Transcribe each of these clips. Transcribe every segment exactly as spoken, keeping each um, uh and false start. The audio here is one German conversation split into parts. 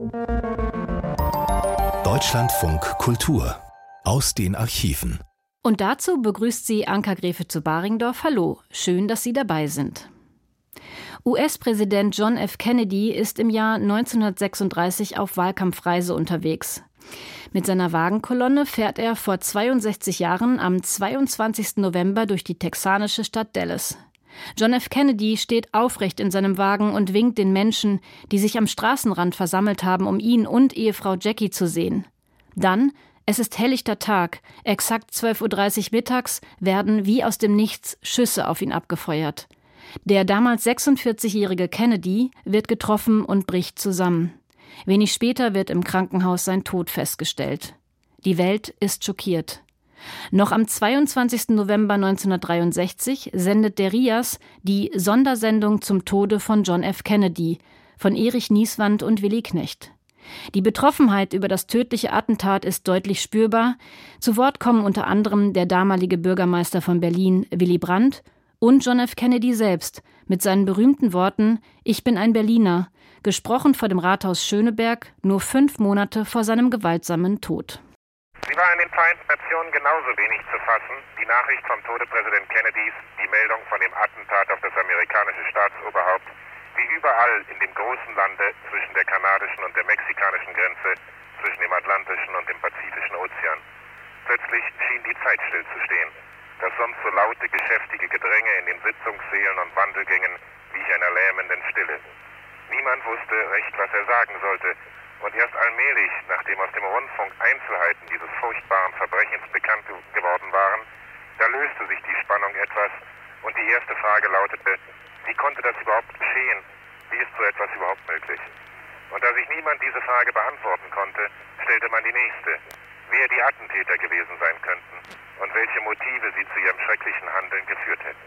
Deutschlandfunk Kultur aus den Archiven. Und dazu begrüßt sie Anka Gräfe zu Baringdorf. Hallo, schön, dass Sie dabei sind. U S-Präsident John F. Kennedy ist im Jahr neunzehnhundertsechsunddreißig auf Wahlkampfreise unterwegs. Mit seiner Wagenkolonne fährt er vor zweiundsechzig Jahren am zweiundzwanzigsten November durch die texanische Stadt Dallas. John F. Kennedy steht aufrecht in seinem Wagen und winkt den Menschen, die sich am Straßenrand versammelt haben, um ihn und Ehefrau Jackie zu sehen. Dann, es ist helllichter Tag, exakt zwölf Uhr dreißig mittags, werden wie aus dem Nichts Schüsse auf ihn abgefeuert. Der damals sechsundvierzigjährige Kennedy wird getroffen und bricht zusammen. Wenig später wird im Krankenhaus sein Tod festgestellt. Die Welt ist schockiert. Noch am zweiundzwanzigsten November neunzehnhundertdreiundsechzig sendet der R I A S die Sondersendung zum Tode von John F. Kennedy von Erich Nieswand und Willy Knecht. Die Betroffenheit über das tödliche Attentat ist deutlich spürbar. Zu Wort kommen unter anderem der damalige Bürgermeister von Berlin, Willy Brandt, und John F. Kennedy selbst mit seinen berühmten Worten »Ich bin ein Berliner«, gesprochen vor dem Rathaus Schöneberg, nur fünf Monate vor seinem gewaltsamen Tod. Sie war in den Vereinten Nationen genauso wenig zu fassen, die Nachricht vom Tode Präsident Kennedys, die Meldung von dem Attentat auf das amerikanische Staatsoberhaupt, wie überall in dem großen Lande zwischen der kanadischen und der mexikanischen Grenze, zwischen dem Atlantischen und dem Pazifischen Ozean. Plötzlich schien die Zeit stillzustehen. Das sonst so laute, geschäftige Gedränge in den Sitzungssälen und Wandelgängen wich einer lähmenden Stille. Niemand wusste recht, was er sagen sollte. Und erst allmählich, nachdem aus dem Rundfunk Einzelheiten dieses furchtbaren Verbrechens bekannt geworden waren, da löste sich die Spannung etwas und die erste Frage lautete, wie konnte das überhaupt geschehen? Wie ist so etwas überhaupt möglich? Und da sich niemand diese Frage beantworten konnte, stellte man die nächste, wer die Attentäter gewesen sein könnten und welche Motive sie zu ihrem schrecklichen Handeln geführt hätten.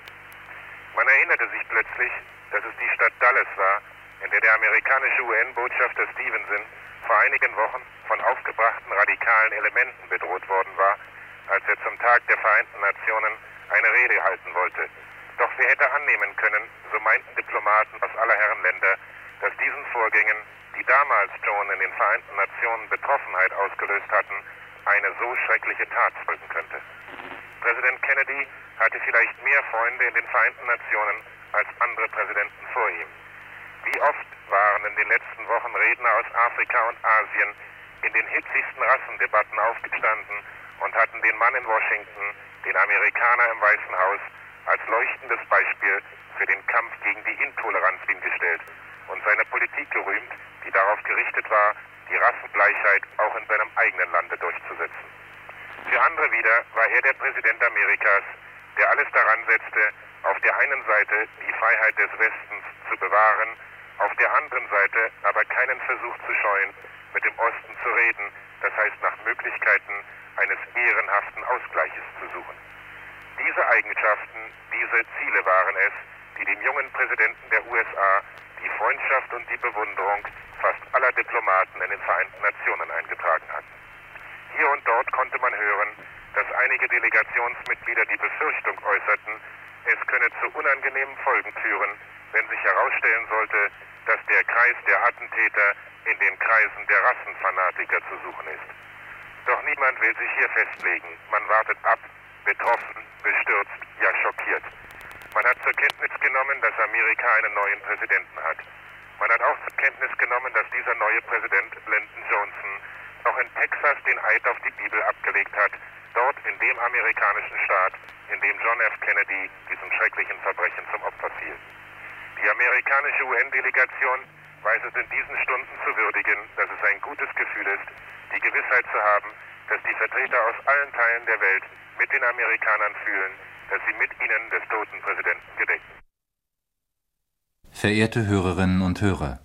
Man erinnerte sich plötzlich, dass es die Stadt Dallas war, in der der amerikanische U N-Botschafter Stevenson vor einigen Wochen von aufgebrachten radikalen Elementen bedroht worden war, als er zum Tag der Vereinten Nationen eine Rede halten wollte. Doch wer hätte annehmen können, so meinten Diplomaten aus aller Herren Länder, dass diesen Vorgängen, die damals schon in den Vereinten Nationen Betroffenheit ausgelöst hatten, eine so schreckliche Tat folgen könnte. Präsident Kennedy hatte vielleicht mehr Freunde in den Vereinten Nationen als andere Präsidenten vor ihm. Wie oft waren in den letzten Wochen Redner aus Afrika und Asien in den hitzigsten Rassendebatten aufgestanden und hatten den Mann in Washington, den Amerikaner im Weißen Haus, als leuchtendes Beispiel für den Kampf gegen die Intoleranz hingestellt und seine Politik gerühmt, die darauf gerichtet war, die Rassengleichheit auch in seinem eigenen Lande durchzusetzen. Für andere wieder war er der Präsident Amerikas, der alles daran setzte, auf der einen Seite die Freiheit des Westens zu bewahren, auf der anderen Seite aber keinen Versuch zu scheuen, mit dem Osten zu reden, das heißt nach Möglichkeiten eines ehrenhaften Ausgleiches zu suchen. Diese Eigenschaften, diese Ziele waren es, die dem jungen Präsidenten der U S A die Freundschaft und die Bewunderung fast aller Diplomaten in den Vereinten Nationen eingetragen hatten. Hier und dort konnte man hören, dass einige Delegationsmitglieder die Befürchtung äußerten, es könne zu unangenehmen Folgen führen, wenn sich herausstellen sollte, dass der Kreis der Attentäter in den Kreisen der Rassenfanatiker zu suchen ist. Doch niemand will sich hier festlegen. Man wartet ab, betroffen, bestürzt, ja schockiert. Man hat zur Kenntnis genommen, dass Amerika einen neuen Präsidenten hat. Man hat auch zur Kenntnis genommen, dass dieser neue Präsident, Lyndon Johnson, noch in Texas den Eid auf die Bibel abgelegt hat, dort in dem amerikanischen Staat, in dem John F. Kennedy diesem schrecklichen Verbrechen zum Opfer fiel. Die amerikanische U N-Delegation weiß es in diesen Stunden zu würdigen, dass es ein gutes Gefühl ist, die Gewissheit zu haben, dass die Vertreter aus allen Teilen der Welt mit den Amerikanern fühlen, dass sie mit ihnen des toten Präsidenten gedenken. Verehrte Hörerinnen und Hörer,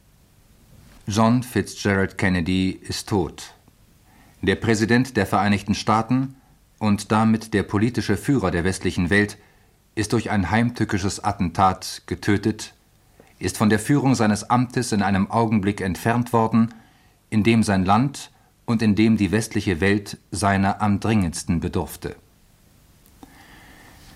John Fitzgerald Kennedy ist tot. Der Präsident der Vereinigten Staaten und damit der politische Führer der westlichen Welt ist durch ein heimtückisches Attentat getötet, ist von der Führung seines Amtes in einem Augenblick entfernt worden, in dem sein Land und in dem die westliche Welt seiner am dringendsten bedurfte.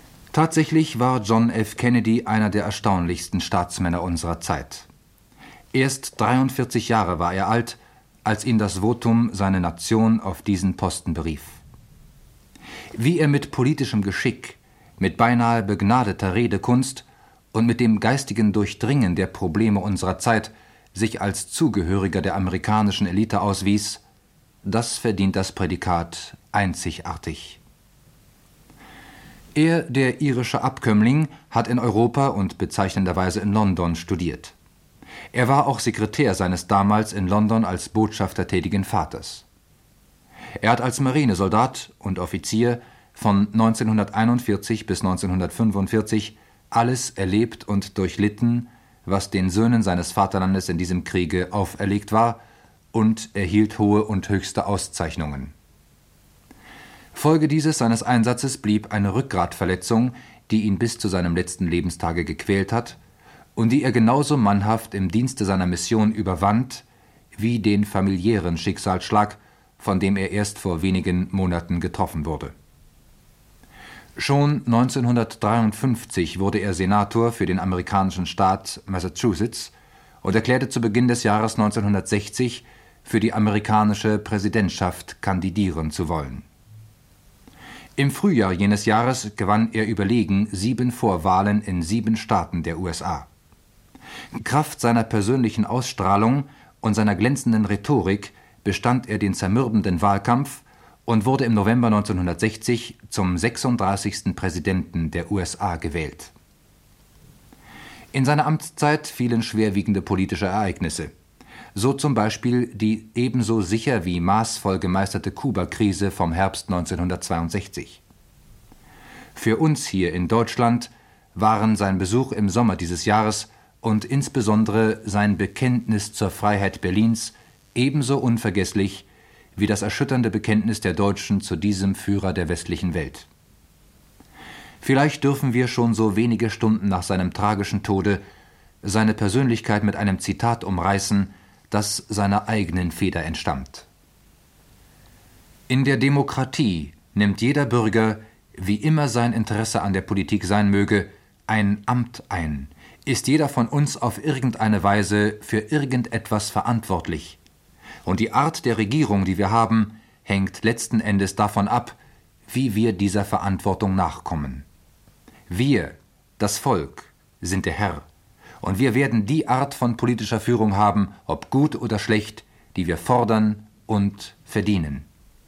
Tatsächlich war John F. Kennedy einer der erstaunlichsten Staatsmänner unserer Zeit. Erst dreiundvierzig Jahre war er alt, als ihn das Votum seine Nation auf diesen Posten berief. Wie er mit politischem Geschick, mit beinahe begnadeter Redekunst und mit dem geistigen Durchdringen der Probleme unserer Zeit sich als Zugehöriger der amerikanischen Elite auswies, das verdient das Prädikat einzigartig. Er, der irische Abkömmling, hat in Europa und bezeichnenderweise in London studiert. Er war auch Sekretär seines damals in London als Botschafter tätigen Vaters. Er hat als Marinesoldat und Offizier von neunzehnhunderteinundvierzig bis neunzehnhundertfünfundvierzig alles erlebt und durchlitten, was den Söhnen seines Vaterlandes in diesem Kriege auferlegt war, und erhielt hohe und höchste Auszeichnungen. Folge dieses seines Einsatzes blieb eine Rückgratverletzung, die ihn bis zu seinem letzten Lebenstage gequält hat und die er genauso mannhaft im Dienste seiner Mission überwand, wie den familiären Schicksalsschlag, von dem er erst vor wenigen Monaten getroffen wurde. Schon neunzehnhundertdreiundfünfzig wurde er Senator für den amerikanischen Staat Massachusetts und erklärte zu Beginn des Jahres neunzehnhundertsechzig, für die amerikanische Präsidentschaft kandidieren zu wollen. Im Frühjahr jenes Jahres gewann er überlegen sieben Vorwahlen in sieben Staaten der U S A. Kraft seiner persönlichen Ausstrahlung und seiner glänzenden Rhetorik bestand er den zermürbenden Wahlkampf und wurde im November neunzehnhundertsechzig zum sechsunddreißigsten Präsidenten der U S A gewählt. In seine Amtszeit fielen schwerwiegende politische Ereignisse. So zum Beispiel die ebenso sicher wie maßvoll gemeisterte Kuba-Krise vom Herbst neunzehnhundertzweiundsechzig. Für uns hier in Deutschland waren sein Besuch im Sommer dieses Jahres und insbesondere sein Bekenntnis zur Freiheit Berlins ebenso unvergesslich wie das erschütternde Bekenntnis der Deutschen zu diesem Führer der westlichen Welt. Vielleicht dürfen wir schon so wenige Stunden nach seinem tragischen Tode seine Persönlichkeit mit einem Zitat umreißen, das seiner eigenen Feder entstammt. In der Demokratie nimmt jeder Bürger, wie immer sein Interesse an der Politik sein möge, ein Amt ein, ist jeder von uns auf irgendeine Weise für irgendetwas verantwortlich. Und die Art der Regierung, die wir haben, hängt letzten Endes davon ab, wie wir dieser Verantwortung nachkommen. Wir, das Volk, sind der Herr. Und wir werden die Art von politischer Führung haben, ob gut oder schlecht, die wir fordern und verdienen.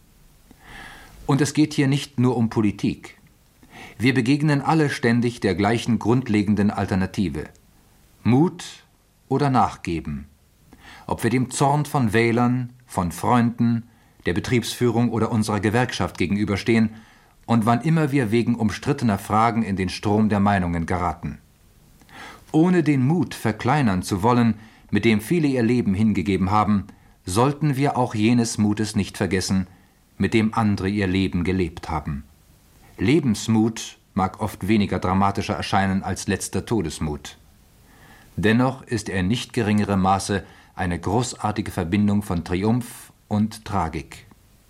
Und es geht hier nicht nur um Politik. Wir begegnen alle ständig der gleichen grundlegenden Alternative. Mut oder Nachgeben. Ob wir dem Zorn von Wählern, von Freunden, der Betriebsführung oder unserer Gewerkschaft gegenüberstehen und wann immer wir wegen umstrittener Fragen in den Strom der Meinungen geraten. Ohne den Mut verkleinern zu wollen, mit dem viele ihr Leben hingegeben haben, sollten wir auch jenes Mutes nicht vergessen, mit dem andere ihr Leben gelebt haben. Lebensmut mag oft weniger dramatischer erscheinen als letzter Todesmut. Dennoch ist er in nicht geringerem Maße eine großartige Verbindung von Triumph und Tragik.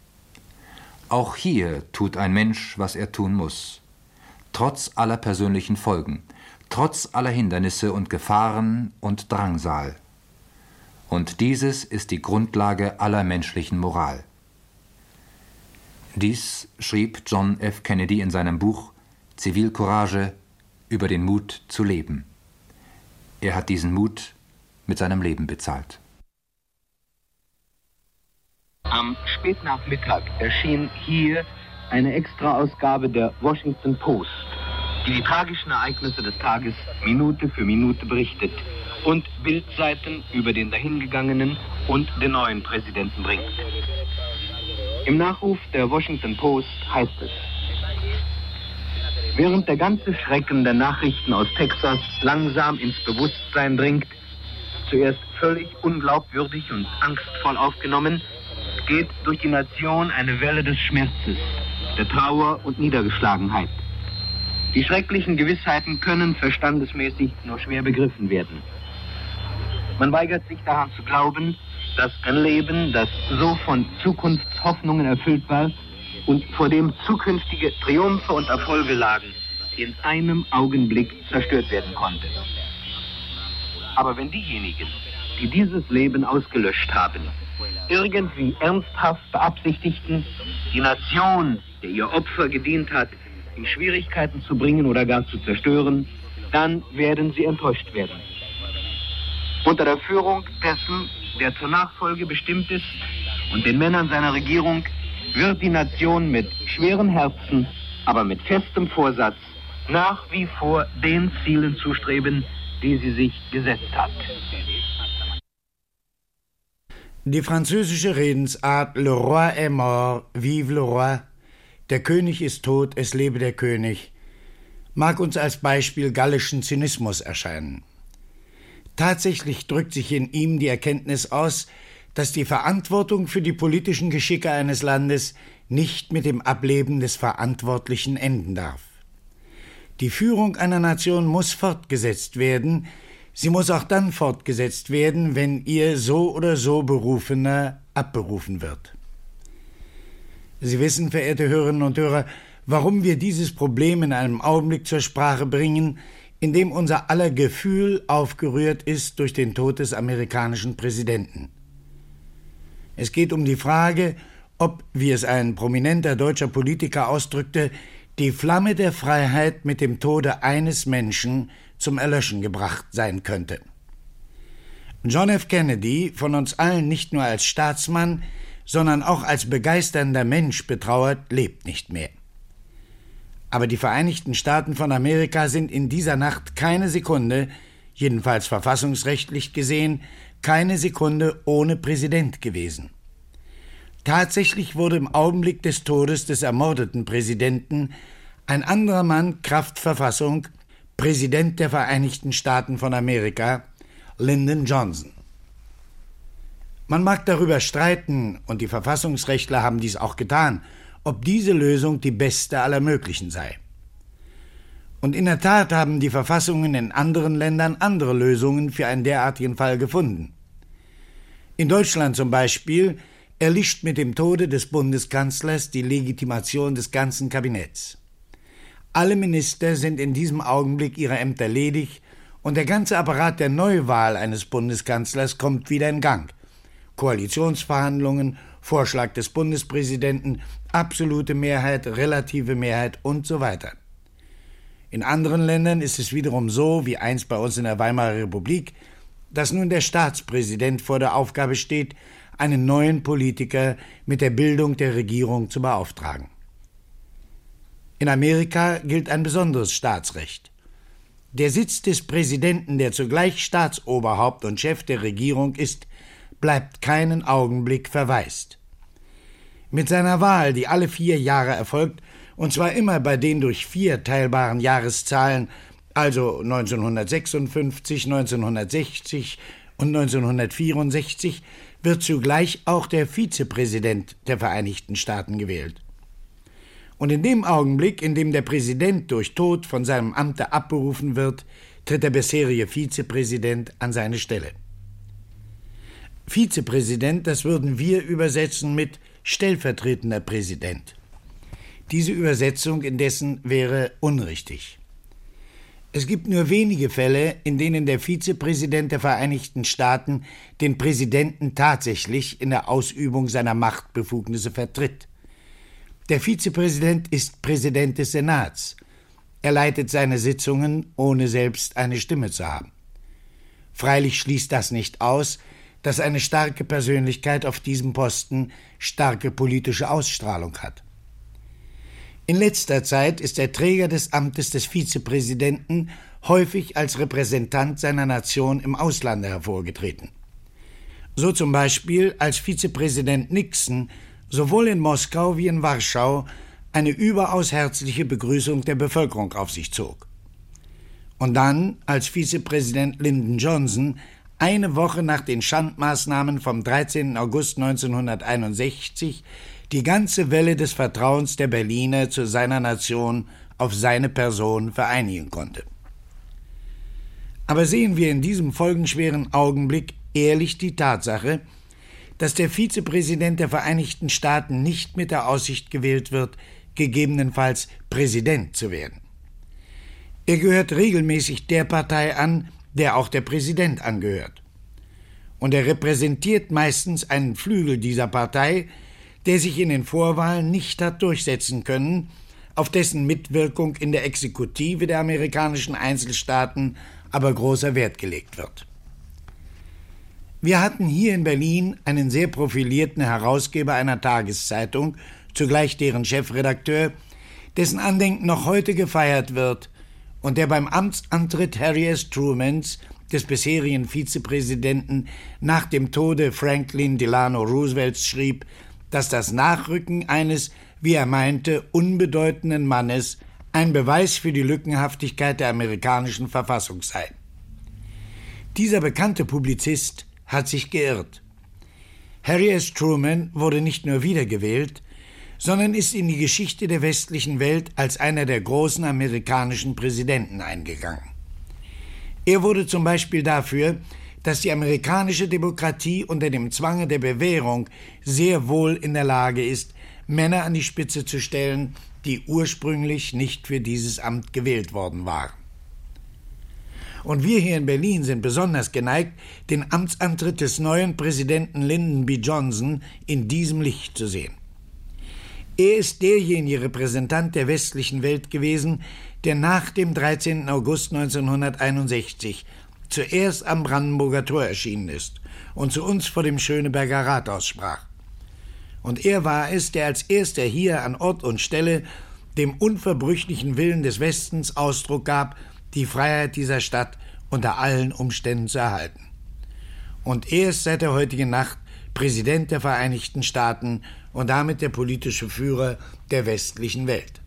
Auch hier tut ein Mensch, was er tun muss, trotz aller persönlichen Folgen, trotz aller Hindernisse und Gefahren und Drangsal. Und dieses ist die Grundlage aller menschlichen Moral. Dies schrieb John F. Kennedy in seinem Buch Zivilcourage über den Mut zu leben. Er hat diesen Mut mit seinem Leben bezahlt. Am Spätnachmittag erschien hier eine Extraausgabe der Washington Post, die die tragischen Ereignisse des Tages Minute für Minute berichtet und Bildseiten über den dahingegangenen und den neuen Präsidenten bringt. Im Nachruf der Washington Post heißt es: Während der ganze Schrecken der Nachrichten aus Texas langsam ins Bewusstsein dringt, zuerst völlig unglaubwürdig und angstvoll aufgenommen, geht durch die Nation eine Welle des Schmerzes, der Trauer und Niedergeschlagenheit. Die schrecklichen Gewissheiten können verstandesmäßig nur schwer begriffen werden. Man weigert sich daran zu glauben, dass ein Leben, das so von Zukunftshoffnungen erfüllt war und vor dem zukünftige Triumphe und Erfolge lagen, in einem Augenblick zerstört werden konnte. Aber wenn diejenigen, die dieses Leben ausgelöscht haben, irgendwie ernsthaft beabsichtigten, die Nation, der ihr Opfer gedient hat, in Schwierigkeiten zu bringen oder gar zu zerstören, dann werden sie enttäuscht werden. Unter der Führung dessen, der zur Nachfolge bestimmt ist, und den Männern seiner Regierung, wird die Nation mit schweren Herzen, aber mit festem Vorsatz nach wie vor den Zielen zustreben, die sie sich gesetzt hat. Die französische Redensart Le Roi est mort, vive le Roi, der König ist tot, es lebe der König, mag uns als Beispiel gallischen Zynismus erscheinen. Tatsächlich drückt sich in ihm die Erkenntnis aus, dass die Verantwortung für die politischen Geschicke eines Landes nicht mit dem Ableben des Verantwortlichen enden darf. Die Führung einer Nation muss fortgesetzt werden, sie muss auch dann fortgesetzt werden, wenn ihr so oder so Berufener abberufen wird. Sie wissen, verehrte Hörerinnen und Hörer, warum wir dieses Problem in einem Augenblick zur Sprache bringen, in dem unser aller Gefühl aufgerührt ist durch den Tod des amerikanischen Präsidenten. Es geht um die Frage, ob, wie es ein prominenter deutscher Politiker ausdrückte, die Flamme der Freiheit mit dem Tode eines Menschen zum Erlöschen gebracht sein könnte. John F. Kennedy, von uns allen nicht nur als Staatsmann, sondern auch als begeisternder Mensch betrauert, lebt nicht mehr. Aber die Vereinigten Staaten von Amerika sind in dieser Nacht keine Sekunde, jedenfalls verfassungsrechtlich gesehen, keine Sekunde ohne Präsident gewesen. Tatsächlich wurde im Augenblick des Todes des ermordeten Präsidenten ein anderer Mann kraft Verfassung Präsident der Vereinigten Staaten von Amerika, Lyndon Johnson. Man mag darüber streiten, und die Verfassungsrechtler haben dies auch getan, ob diese Lösung die beste aller möglichen sei. Und in der Tat haben die Verfassungen in anderen Ländern andere Lösungen für einen derartigen Fall gefunden. In Deutschland zum Beispiel erlischt mit dem Tode des Bundeskanzlers die Legitimation des ganzen Kabinetts. Alle Minister sind in diesem Augenblick ihrer Ämter ledig und der ganze Apparat der Neuwahl eines Bundeskanzlers kommt wieder in Gang. Koalitionsverhandlungen, Vorschlag des Bundespräsidenten, absolute Mehrheit, relative Mehrheit und so weiter. In anderen Ländern ist es wiederum so, wie einst bei uns in der Weimarer Republik, dass nun der Staatspräsident vor der Aufgabe steht, einen neuen Politiker mit der Bildung der Regierung zu beauftragen. In Amerika gilt ein besonderes Staatsrecht. Der Sitz des Präsidenten, der zugleich Staatsoberhaupt und Chef der Regierung ist, bleibt keinen Augenblick verwaist. Mit seiner Wahl, die alle vier Jahre erfolgt, und zwar immer bei den durch vier teilbaren Jahreszahlen, also neunzehnhundertsechsundfünfzig, neunzehnhundertsechzig und neunzehnhundertvierundsechzig, wird zugleich auch der Vizepräsident der Vereinigten Staaten gewählt. Und in dem Augenblick, in dem der Präsident durch Tod von seinem Amte abberufen wird, tritt der bisherige Vizepräsident an seine Stelle. Vizepräsident, das würden wir übersetzen mit stellvertretender Präsident. Diese Übersetzung indessen wäre unrichtig. Es gibt nur wenige Fälle, in denen der Vizepräsident der Vereinigten Staaten den Präsidenten tatsächlich in der Ausübung seiner Machtbefugnisse vertritt. Der Vizepräsident ist Präsident des Senats. Er leitet seine Sitzungen, ohne selbst eine Stimme zu haben. Freilich schließt das nicht aus, dass eine starke Persönlichkeit auf diesem Posten starke politische Ausstrahlung hat. In letzter Zeit ist der Träger des Amtes des Vizepräsidenten häufig als Repräsentant seiner Nation im Auslande hervorgetreten. So zum Beispiel als Vizepräsident Nixon sowohl in Moskau wie in Warschau eine überaus herzliche Begrüßung der Bevölkerung auf sich zog. Und dann als Vizepräsident Lyndon Johnson eine Woche nach den Schandmaßnahmen vom dreizehnten August neunzehnhunderteinundsechzig die ganze Welle des Vertrauens der Berliner zu seiner Nation auf seine Person vereinigen konnte. Aber sehen wir in diesem folgenschweren Augenblick ehrlich die Tatsache, dass der Vizepräsident der Vereinigten Staaten nicht mit der Aussicht gewählt wird, gegebenenfalls Präsident zu werden. Er gehört regelmäßig der Partei an, der auch der Präsident angehört. und er repräsentiert meistens einen Flügel dieser Partei, der sich in den Vorwahlen nicht hat durchsetzen können, auf dessen Mitwirkung in der Exekutive der amerikanischen Einzelstaaten aber großer Wert gelegt wird. Wir hatten hier in Berlin einen sehr profilierten Herausgeber einer Tageszeitung, zugleich deren Chefredakteur, dessen Andenken noch heute gefeiert wird und der beim Amtsantritt Harry S. Trumans, des bisherigen Vizepräsidenten, nach dem Tode Franklin Delano Roosevelts schrieb, dass das Nachrücken eines, wie er meinte, unbedeutenden Mannes ein Beweis für die Lückenhaftigkeit der amerikanischen Verfassung sei. Dieser bekannte Publizist hat sich geirrt. Harry S. Truman wurde nicht nur wiedergewählt, sondern ist in die Geschichte der westlichen Welt als einer der großen amerikanischen Präsidenten eingegangen. Er wurde zum Beispiel dafür, dass die amerikanische Demokratie unter dem Zwange der Bewährung sehr wohl in der Lage ist, Männer an die Spitze zu stellen, die ursprünglich nicht für dieses Amt gewählt worden waren. Und wir hier in Berlin sind besonders geneigt, den Amtsantritt des neuen Präsidenten Lyndon B. Johnson in diesem Licht zu sehen. Er ist derjenige Repräsentant der westlichen Welt gewesen, der nach dem dreizehnten August neunzehnhunderteinundsechzig zuerst am Brandenburger Tor erschienen ist und zu uns vor dem Schöneberger Rathaus sprach. Und er war es, der als erster hier an Ort und Stelle dem unverbrüchlichen Willen des Westens Ausdruck gab, die Freiheit dieser Stadt unter allen Umständen zu erhalten. Und er ist seit der heutigen Nacht Präsident der Vereinigten Staaten und damit der politische Führer der westlichen Welt.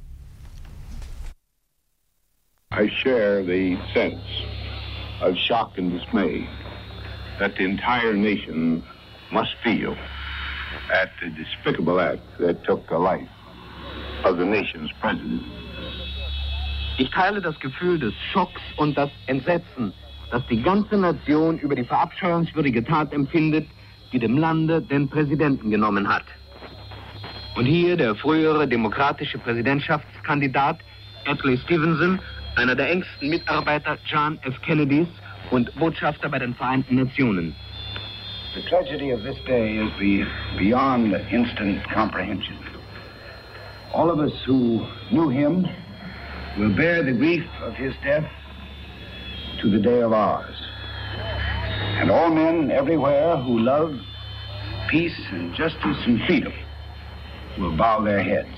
I share the sense of shock and dismay that the entire nation must feel at the despicable act that took the life of the nation's president. Ich teile das Gefühl des Schocks und das Entsetzen, das die ganze Nation über die verabscheuungswürdige Tat empfindet, die dem Lande den Präsidenten genommen hat. Und hier der frühere demokratische Präsidentschaftskandidat Adlai Stevenson, einer der engsten Mitarbeiter John F. Kennedys und Botschafter bei den Vereinten Nationen. The tragedy of this day is be beyond instant comprehension. All of us who knew him will bear the grief of his death to the day of ours. And all men everywhere who love peace and justice and freedom will bow their heads.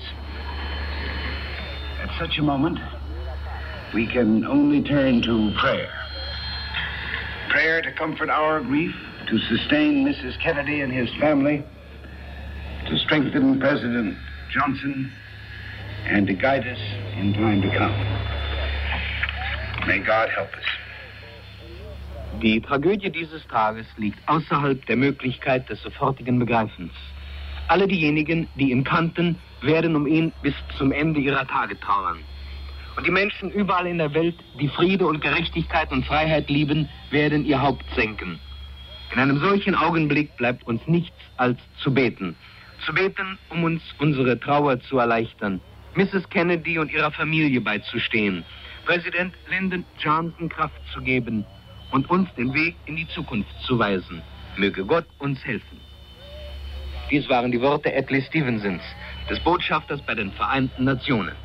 At such a moment, we can only turn to prayer. Prayer to comfort our grief, to sustain Missus Kennedy and his family, to strengthen President Johnson, and to guide us in time to come. May God help us. Die Tragödie dieses Tages liegt außerhalb der Möglichkeit des sofortigen Begreifens. Alle diejenigen, die ihn kannten, werden um ihn bis zum Ende ihrer Tage trauern. Und die Menschen überall in der Welt, die Friede und Gerechtigkeit und Freiheit lieben, werden ihr Haupt senken. In einem solchen Augenblick bleibt uns nichts als zu beten. Zu beten, um uns unsere Trauer zu erleichtern, Missus Kennedy und ihrer Familie beizustehen, Präsident Lyndon Johnson Kraft zu geben und uns den Weg in die Zukunft zu weisen. Möge Gott uns helfen. Dies waren die Worte Adlai Stevensons, des Botschafters bei den Vereinten Nationen.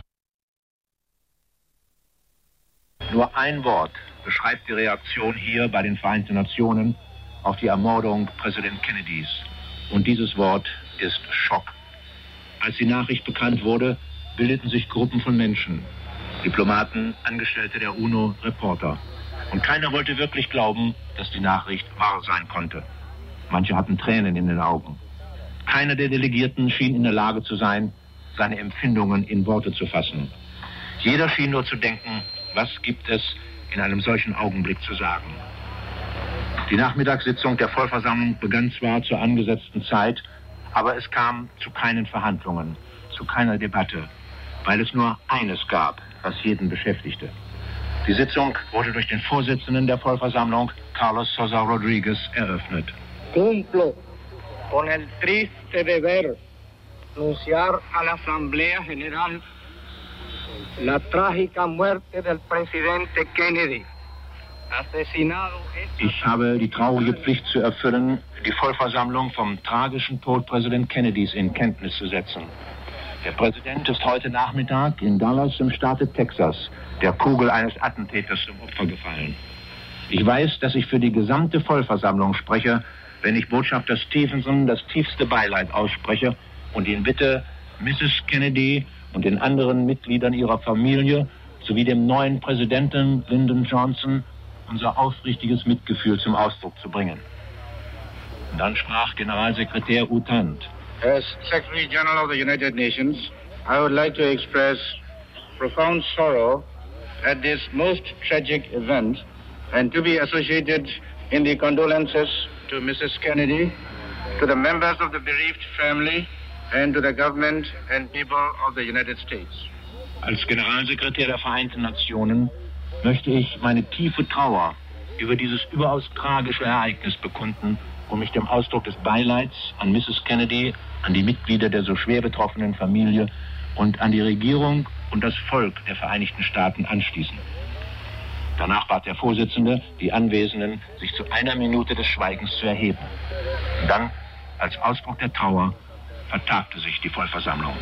Nur ein Wort beschreibt die Reaktion hier bei den Vereinten Nationen auf die Ermordung Präsident Kennedys. Und dieses Wort ist Schock. Als die Nachricht bekannt wurde, bildeten sich Gruppen von Menschen. Diplomaten, Angestellte der UNO, Reporter. Und keiner wollte wirklich glauben, dass die Nachricht wahr sein konnte. Manche hatten Tränen in den Augen. Keiner der Delegierten schien in der Lage zu sein, seine Empfindungen in Worte zu fassen. Jeder schien nur zu denken, was gibt es in einem solchen Augenblick zu sagen. Die Nachmittagssitzung der Vollversammlung begann zwar zur angesetzten Zeit, aber es kam zu keinen Verhandlungen, zu keiner Debatte, weil es nur eines gab, was jeden beschäftigte. Die Sitzung wurde durch den Vorsitzenden der Vollversammlung, Carlos Sosa Rodriguez, eröffnet. Cumplo con el triste deber anunciar a la Asamblea General la trágica muerte del presidente Kennedy, Ich habe die traurige Pflicht zu erfüllen, die Vollversammlung vom tragischen Tod Präsident Kennedys in Kenntnis zu setzen. Der Präsident ist heute Nachmittag in Dallas im Staate Texas der Kugel eines Attentäters zum Opfer gefallen. Ich weiß, dass ich für die gesamte Vollversammlung spreche, wenn ich Botschafter Stevenson das tiefste Beileid ausspreche und ihn bitte, Misses Kennedy und den anderen Mitgliedern ihrer Familie sowie dem neuen Präsidenten Lyndon Johnson unser aufrichtiges Mitgefühl zum Ausdruck zu bringen. Und dann sprach Generalsekretär U Thant. As Secretary General of the United Nations, I would like to express profound sorrow at this most tragic event and to be associated in the condolences to Missus Kennedy, to the members of the bereaved family and to the government and people of the United States. Als Generalsekretär der Vereinten Nationen möchte ich meine tiefe Trauer über dieses überaus tragische Ereignis bekunden und mich dem Ausdruck des Beileids an Misses Kennedy, an die Mitglieder der so schwer betroffenen Familie und an die Regierung und das Volk der Vereinigten Staaten anschließen. Danach bat der Vorsitzende die Anwesenden, sich zu einer Minute des Schweigens zu erheben. Und dann, als Ausdruck der Trauer, vertagte sich die Vollversammlung.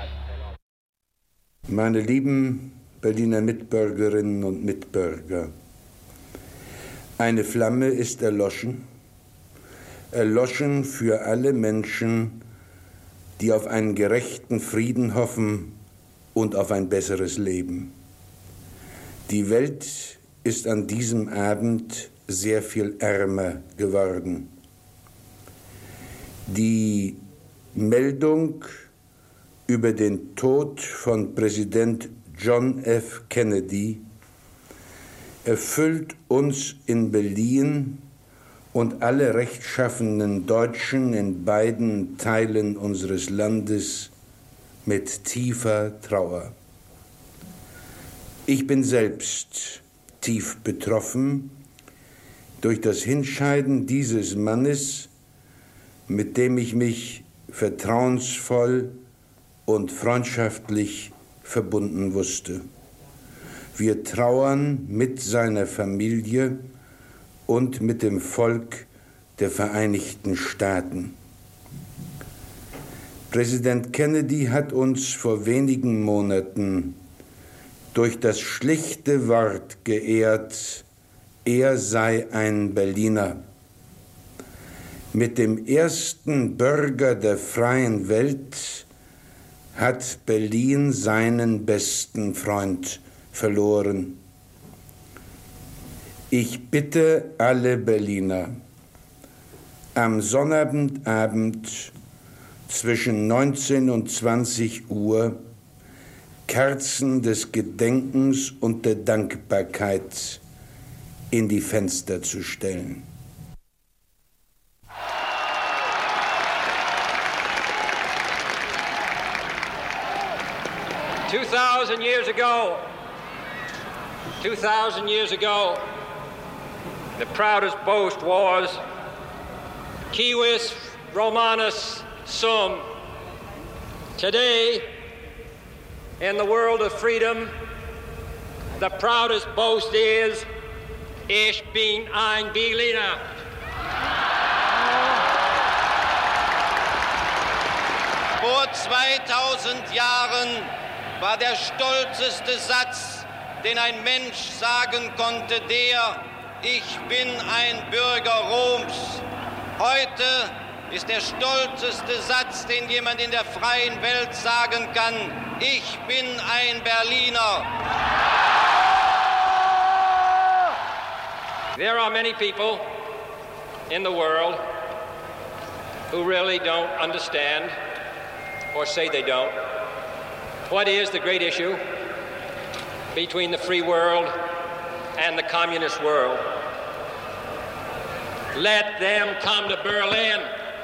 Meine lieben Berliner Mitbürgerinnen und Mitbürger, eine Flamme ist erloschen, erloschen für alle Menschen, die auf einen gerechten Frieden hoffen und auf ein besseres Leben. Die Welt ist an diesem Abend sehr viel ärmer geworden. Die Meldung über den Tod von Präsident John F. Kennedy erfüllt uns in Berlin und alle rechtschaffenen Deutschen in beiden Teilen unseres Landes mit tiefer Trauer. Ich bin selbst tief betroffen durch das Hinscheiden dieses Mannes, mit dem ich mich vertrauensvoll und freundschaftlich verbunden wusste. Wir trauern mit seiner Familie und mit dem Volk der Vereinigten Staaten. Präsident Kennedy hat uns vor wenigen Monaten durch das schlichte Wort geehrt, er sei ein Berliner. Mit dem ersten Bürger der freien Welt hat Berlin seinen besten Freund verloren. Ich bitte alle Berliner, am Sonnabendabend zwischen neunzehn und zwanzig Uhr Kerzen des Gedenkens und der Dankbarkeit in die Fenster zu stellen. Two thousand years ago, two thousand years ago, the proudest boast was Civis Romanus Sum. Today, in the world of freedom, the proudest boast is Ich bin ein Berliner. Vor zweitausend Jahren war der stolzeste Satz, den ein Mensch sagen konnte, der Ich bin ein Bürger Roms. Heute ist der stolzeste Satz, den jemand in der freien Welt sagen kann, Ich bin ein Berliner. There are many people in the world who really don't understand, or say they don't, what is the great issue between the free world and the communist world. Let them come to Berlin.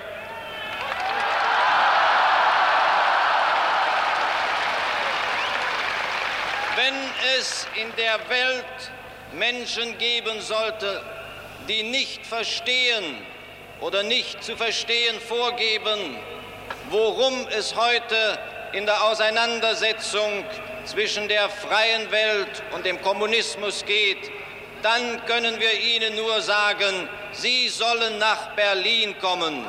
Wenn es in der Welt Menschen geben sollte, die nicht verstehen oder nicht zu verstehen vorgeben, worum es heute in der Auseinandersetzung zwischen der freien Welt und dem Kommunismus geht, dann können wir ihnen nur sagen, sie sollen nach Berlin kommen.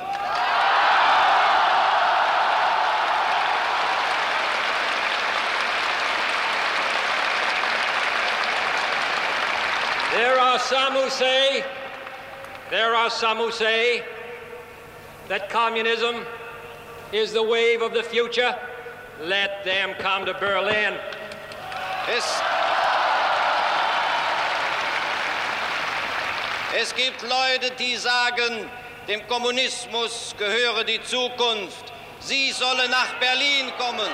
There are some who say, there are some who say that communism is the wave of the future. Let them come to Berlin. Es, es gibt Leute, die sagen, dem Kommunismus gehöre die Zukunft. Sie sollen nach Berlin kommen.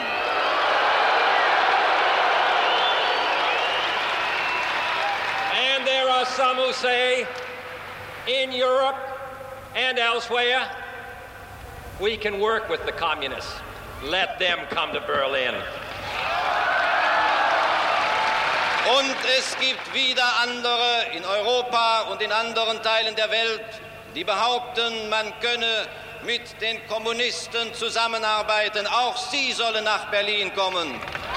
And there are some who say, in Europe and elsewhere, we can work with the communists. Let them come to Berlin. Und es gibt wieder andere in Europa und in anderen Teilen der Welt, die behaupten, man könne mit den Kommunisten zusammenarbeiten. Auch sie sollen nach Berlin kommen.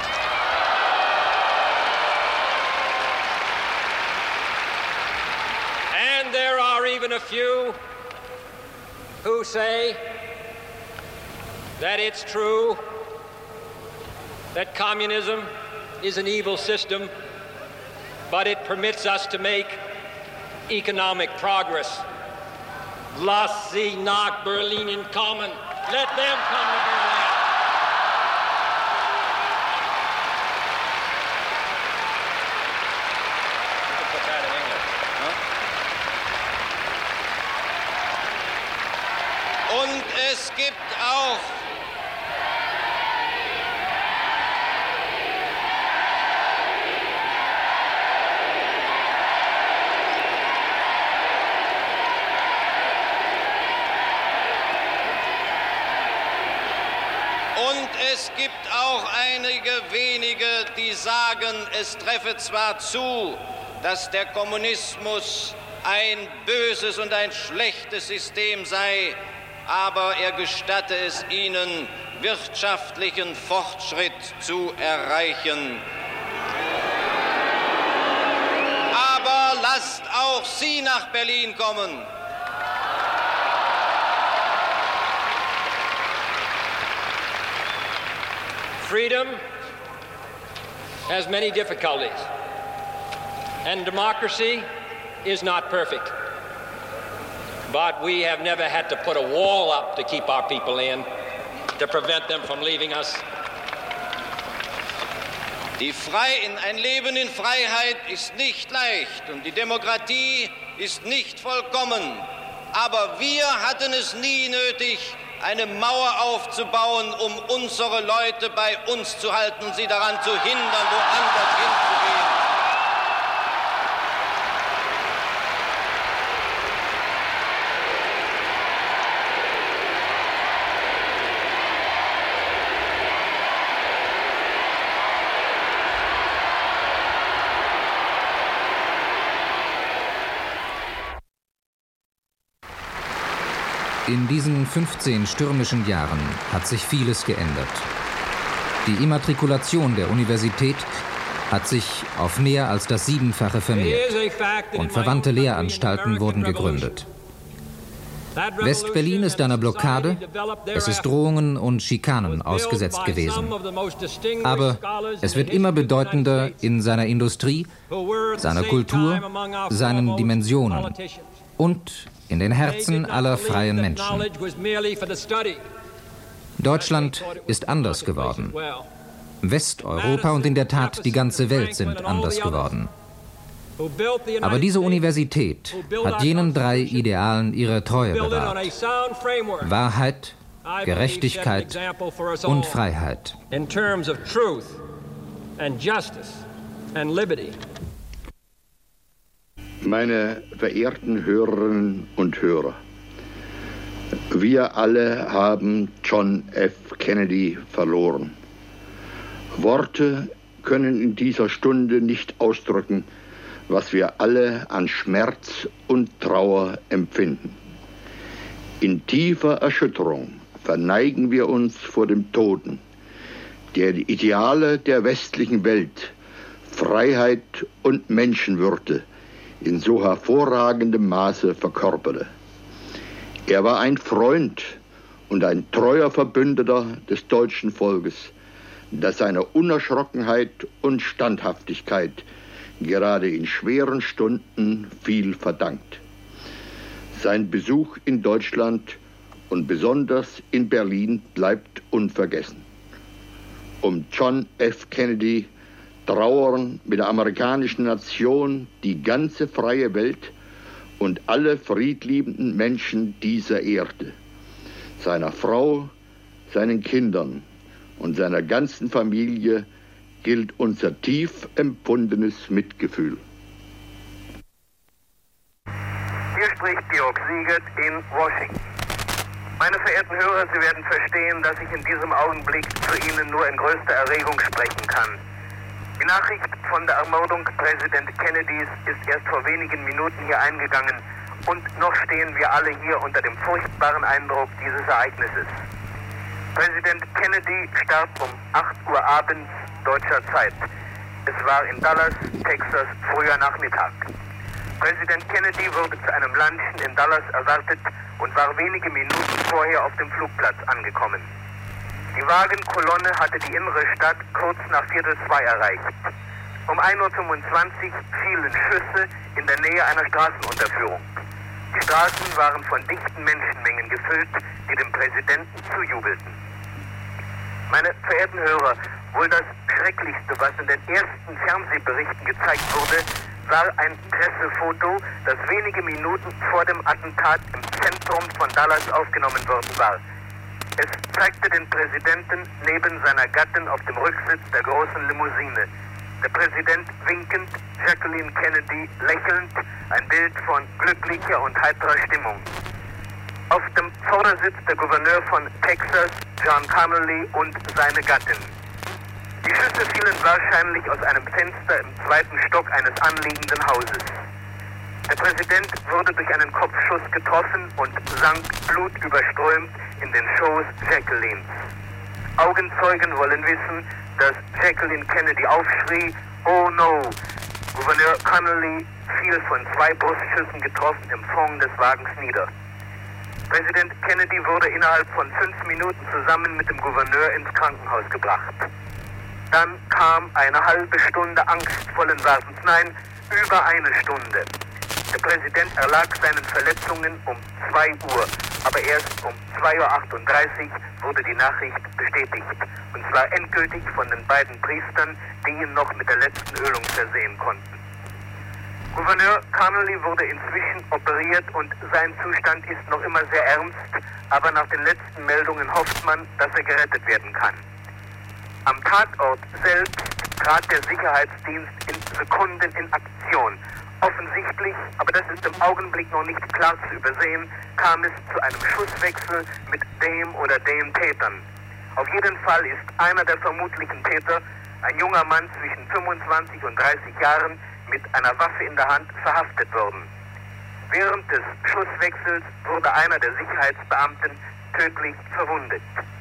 And there are even a few who say that it's true that communism is an evil system, but it permits us to make economic progress. Lass sie nach Berlin kommen. Let them come to Berlin. You can put that in English. Huh? Und es gibt auch Und es gibt auch einige wenige, die sagen, es treffe zwar zu, dass der Kommunismus ein böses und ein schlechtes System sei, aber er gestatte es ihnen, wirtschaftlichen Fortschritt zu erreichen. Aber lasst auch sie nach Berlin kommen. Freedom has many difficulties, and democracy is not perfect. But we have never had to put a wall up to keep our people in, to prevent them from leaving us. Die Frei in ein Leben in Freiheit ist nicht leicht und die Demokratie ist nicht vollkommen. Aber wir hatten es nie nötig, eine Mauer aufzubauen, um unsere Leute bei uns zu halten und sie daran zu hindern, woanders hinzugehen. In diesen fünfzehn stürmischen Jahren hat sich vieles geändert. Die Immatrikulation der Universität hat sich auf mehr als das Siebenfache vermehrt und verwandte Lehranstalten wurden gegründet. West-Berlin ist einer Blockade, es ist Drohungen und Schikanen ausgesetzt gewesen. Aber es wird immer bedeutender in seiner Industrie, seiner Kultur, seinen Dimensionen und in den Herzen aller freien Menschen. Deutschland ist anders geworden. Westeuropa und in der Tat die ganze Welt sind anders geworden. Aber diese Universität hat jenen drei Idealen ihre Treue bewahrt: Wahrheit, Gerechtigkeit und Freiheit. In terms of truth and justice and liberty. Meine verehrten Hörerinnen und Hörer, wir alle haben John F. Kennedy verloren. Worte können in dieser Stunde nicht ausdrücken, was wir alle an Schmerz und Trauer empfinden. In tiefer Erschütterung verneigen wir uns vor dem Toten, der die Ideale der westlichen Welt, Freiheit und Menschenwürde in so hervorragendem Maße verkörperte. Er war ein Freund und ein treuer Verbündeter des deutschen Volkes, das seiner Unerschrockenheit und Standhaftigkeit gerade in schweren Stunden viel verdankt. Sein Besuch in Deutschland und besonders in Berlin bleibt unvergessen. Um John F. Kennedy trauern mit der amerikanischen Nation die ganze freie Welt und alle friedliebenden Menschen dieser Erde. Seiner Frau, seinen Kindern und seiner ganzen Familie gilt unser tief empfundenes Mitgefühl. Hier spricht Georg Siegert in Washington. Meine verehrten Hörer, Sie werden verstehen, dass ich in diesem Augenblick zu Ihnen nur in größter Erregung sprechen kann. Die Nachricht von der Ermordung Präsident Kennedys ist erst vor wenigen Minuten hier eingegangen und noch stehen wir alle hier unter dem furchtbaren Eindruck dieses Ereignisses. Präsident Kennedy starb um acht Uhr abends deutscher Zeit. Es war in Dallas, Texas, früher Nachmittag. Präsident Kennedy wurde zu einem Lunchen in Dallas erwartet und war wenige Minuten vorher auf dem Flugplatz angekommen. Die Wagenkolonne hatte die innere Stadt kurz nach Viertel zwei erreicht. Um ein Uhr fünfundzwanzig fielen Schüsse in der Nähe einer Straßenunterführung. Die Straßen waren von dichten Menschenmengen gefüllt, die dem Präsidenten zujubelten. Meine verehrten Hörer, wohl das Schrecklichste, was in den ersten Fernsehberichten gezeigt wurde, war ein Pressefoto, das wenige Minuten vor dem Attentat im Zentrum von Dallas aufgenommen worden war. Es zeigte den Präsidenten neben seiner Gattin auf dem Rücksitz der großen Limousine. Der Präsident winkend, Jacqueline Kennedy lächelnd, ein Bild von glücklicher und heiterer Stimmung. Auf dem Vordersitz der Gouverneur von Texas, John Connally, und seine Gattin. Die Schüsse fielen wahrscheinlich aus einem Fenster im zweiten Stock eines anliegenden Hauses. Der Präsident wurde durch einen Kopfschuss getroffen und sank blutüberströmt in den Schoß Jacquelines. Augenzeugen wollen wissen, dass Jacqueline Kennedy aufschrie, "Oh no!" Gouverneur Connally fiel von zwei Brustschüssen getroffen im Fond des Wagens nieder. Präsident Kennedy wurde innerhalb von fünf Minuten zusammen mit dem Gouverneur ins Krankenhaus gebracht. Dann kam eine halbe Stunde angstvollen Wartens, nein, über eine Stunde. Der Präsident erlag seinen Verletzungen um zwei Uhr, aber erst um zwei Uhr achtunddreißig wurde die Nachricht bestätigt. Und zwar endgültig von den beiden Priestern, die ihn noch mit der letzten Ölung versehen konnten. Gouverneur Connally wurde inzwischen operiert und sein Zustand ist noch immer sehr ernst, aber nach den letzten Meldungen hofft man, dass er gerettet werden kann. Am Tatort selbst trat der Sicherheitsdienst in Sekunden in Aktion. Offensichtlich, aber das ist im Augenblick noch nicht klar zu übersehen, kam es zu einem Schusswechsel mit dem oder den Tätern. Auf jeden Fall ist einer der vermutlichen Täter, ein junger Mann zwischen fünfundzwanzig und dreißig Jahren, mit einer Waffe in der Hand verhaftet worden. Während des Schusswechsels wurde einer der Sicherheitsbeamten tödlich verwundet.